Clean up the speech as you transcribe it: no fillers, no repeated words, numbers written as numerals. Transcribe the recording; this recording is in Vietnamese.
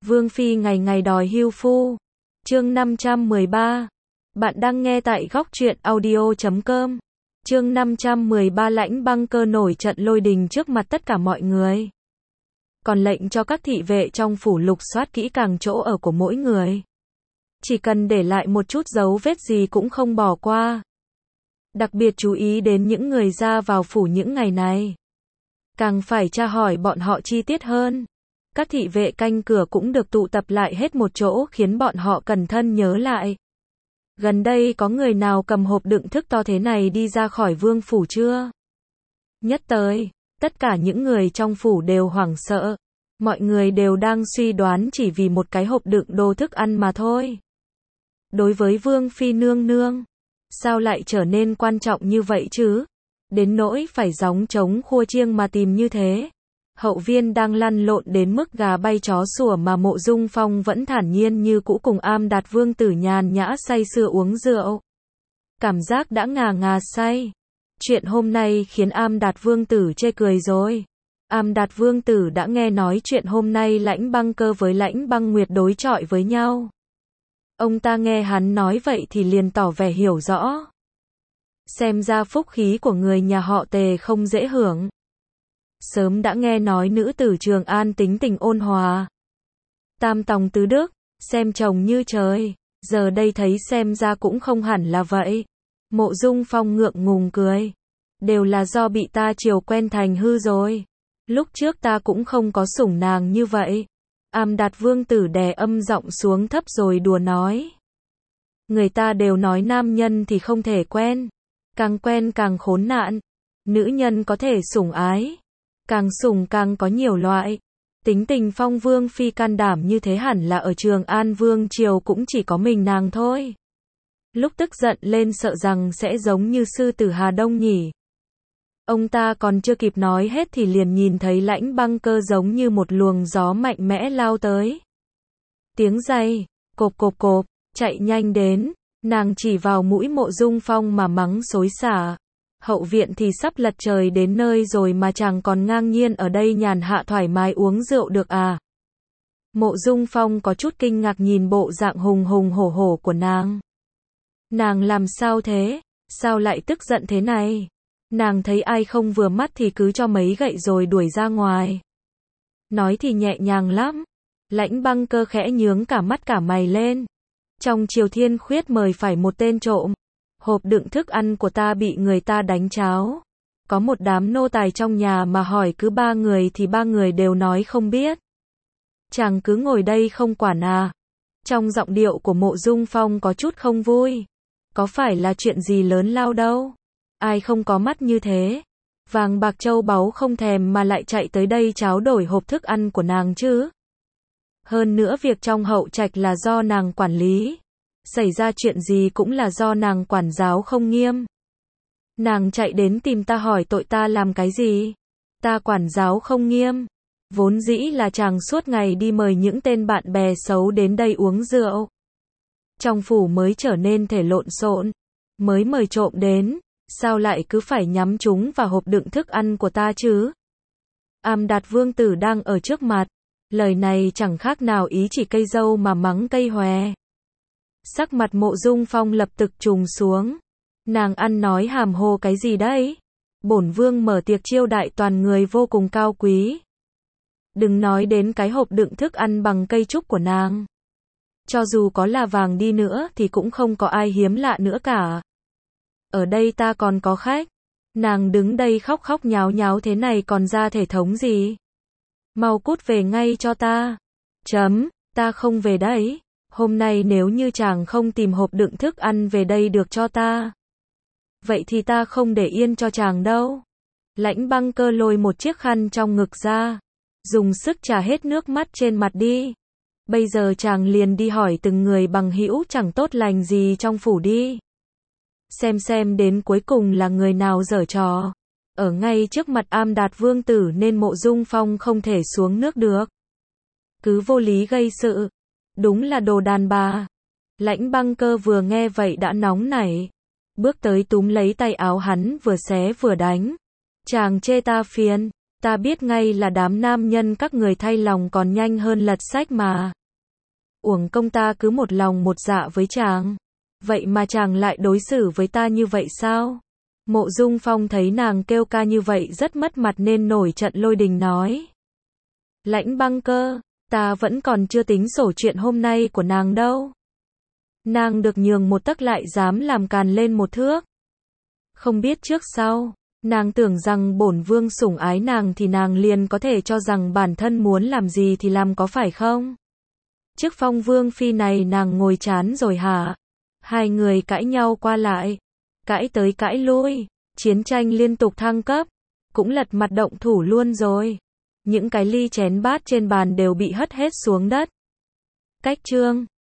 Vương Phi ngày ngày đòi hưu phu. Chương 513. Bạn đang nghe tại góc truyện audio.com. Chương 513 Lãnh Băng Cơ nổi trận lôi đình trước mặt tất cả mọi người. Còn lệnh cho các thị vệ trong phủ lục soát kỹ càng chỗ ở của mỗi người. Chỉ cần để lại một chút dấu vết gì cũng không bỏ qua. Đặc biệt chú ý đến những người ra vào phủ những ngày này. Càng phải tra hỏi bọn họ chi tiết hơn. Các thị vệ canh cửa cũng được tụ tập lại hết một chỗ khiến bọn họ cẩn thận nhớ lại. Gần đây có người nào cầm hộp đựng thức to thế này đi ra khỏi vương phủ chưa? Nhất tới, tất cả những người trong phủ đều hoảng sợ. Mọi người đều đang suy đoán chỉ vì một cái hộp đựng đồ thức ăn mà thôi. Đối với Vương Phi nương nương, sao lại trở nên quan trọng như vậy chứ? Đến nỗi phải gióng trống khua chiêng mà tìm như thế. Hậu viên đang lăn lộn đến mức gà bay chó sủa mà Mộ Dung Phong vẫn thản nhiên như cũ cùng Am Đạt Vương tử nhàn nhã say sưa uống rượu. Cảm giác đã ngà ngà say. Chuyện hôm nay khiến Am Đạt Vương tử chê cười rồi. Am Đạt Vương tử đã nghe nói chuyện hôm nay Lãnh Băng Cơ với Lãnh Băng Nguyệt đối chọi với nhau. Ông ta nghe hắn nói vậy thì liền tỏ vẻ hiểu rõ. Xem ra phúc khí của người nhà họ Tề không dễ hưởng. Sớm đã nghe nói nữ tử Trường An tính tình ôn hòa. Tam tòng tứ đức, xem chồng như trời. Giờ đây thấy xem ra cũng không hẳn là vậy. Mộ Dung Phong ngượng ngùng cười. Đều là do bị ta chiều quen thành hư rồi. Lúc trước ta cũng không có sủng nàng như vậy. Am Đạt Vương tử đè âm giọng xuống thấp rồi đùa nói. Người ta đều nói nam nhân thì không thể quen. Càng quen càng khốn nạn. Nữ nhân có thể sủng ái. Càng sủng càng có nhiều loại. Tính tình Phong Vương Phi can đảm như thế hẳn là ở Trường An Vương triều cũng chỉ có mình nàng thôi. Lúc tức giận lên sợ rằng sẽ giống như sư tử Hà Đông nhỉ. Ông ta còn chưa kịp nói hết thì liền nhìn thấy Lãnh Băng Cơ giống như một luồng gió mạnh mẽ lao tới. Tiếng giày, cộp cộp cộp, chạy nhanh đến, nàng chỉ vào mũi Mộ Dung Phong mà mắng xối xả. Hậu viện thì sắp lật trời đến nơi rồi mà chàng còn ngang nhiên ở đây nhàn hạ thoải mái uống rượu được à? Mộ Dung Phong có chút kinh ngạc nhìn bộ dạng hùng hùng hổ hổ của nàng. Nàng làm sao thế? Sao lại tức giận thế này? Nàng thấy ai không vừa mắt thì cứ cho mấy gậy rồi đuổi ra ngoài. Nói thì nhẹ nhàng lắm. Lãnh Băng Cơ khẽ nhướng cả mắt cả mày lên. Trong Triều Thiên Khuyết mời phải một tên trộm. Hộp đựng thức ăn của ta bị người ta đánh cháo. Có một đám nô tài trong nhà mà hỏi cứ 3 người thì 3 người đều nói không biết. Chàng cứ ngồi đây không quản à? Trong giọng điệu của Mộ Dung Phong có chút không vui. Có phải là chuyện gì lớn lao đâu? Ai không có mắt như thế? Vàng bạc châu báu không thèm mà lại chạy tới đây cháo đổi hộp thức ăn của nàng chứ? Hơn nữa việc trong hậu trạch là do nàng quản lý. Xảy ra chuyện gì cũng là do nàng quản giáo không nghiêm. Nàng chạy đến tìm ta hỏi tội ta làm cái gì? Ta quản giáo không nghiêm. Vốn dĩ là chàng suốt ngày đi mời những tên bạn bè xấu đến đây uống rượu. Trong phủ mới trở nên thể lộn xộn. Mới mời trộm đến. Sao lại cứ phải nhắm chúng vào hộp đựng thức ăn của ta chứ? Am Đạt Vương tử đang ở trước mặt. Lời này chẳng khác nào ý chỉ cây dâu mà mắng cây hòe. Sắc mặt Mộ Dung Phong lập tức trùng xuống. Nàng ăn nói hàm hồ cái gì đấy? Bổn vương mở tiệc chiêu đại toàn người vô cùng cao quý. Đừng nói đến cái hộp đựng thức ăn bằng cây trúc của nàng. Cho dù có là vàng đi nữa thì cũng không có ai hiếm lạ nữa cả. Ở đây ta còn có khách. Nàng đứng đây khóc khóc nháo nháo thế này còn ra thể thống gì? Mau cút về ngay cho ta. Ta không về đấy. Hôm nay nếu như chàng không tìm hộp đựng thức ăn về đây được cho ta. Vậy thì ta không để yên cho chàng đâu. Lãnh Băng Cơ lôi một chiếc khăn trong ngực ra. Dùng sức trà hết nước mắt trên mặt đi. Bây giờ chàng liền đi hỏi từng người bằng hữu chẳng tốt lành gì trong phủ đi. Xem đến cuối cùng là người nào giở trò. Ở ngay trước mặt Am Đạt Vương tử nên Mộ Dung Phong không thể xuống nước được. Cứ vô lý gây sự. Đúng là đồ đàn bà. Lãnh Băng Cơ vừa nghe vậy đã nóng nảy. Bước tới túm lấy tay áo hắn vừa xé vừa đánh. Chàng chê ta phiền. Ta biết ngay là đám nam nhân các người thay lòng còn nhanh hơn lật sách mà. Uổng công ta cứ một lòng một dạ với chàng. Vậy mà chàng lại đối xử với ta như vậy sao? Mộ Dung Phong thấy nàng kêu ca như vậy rất mất mặt nên nổi trận lôi đình nói. Lãnh Băng Cơ, ta vẫn còn chưa tính sổ chuyện hôm nay của nàng đâu. Nàng được nhường một tấc lại dám làm càn lên một thước. Không biết trước sau, nàng tưởng rằng bổn vương sủng ái nàng thì nàng liền có thể cho rằng bản thân muốn làm gì thì làm có phải không? Chiếc Phong Vương phi này nàng ngồi chán rồi hả? Hai người cãi nhau qua lại, cãi tới cãi lui, chiến tranh liên tục thăng cấp, cũng lật mặt động thủ luôn rồi. Những cái ly chén bát trên bàn đều bị hất hết xuống đất. Cách chương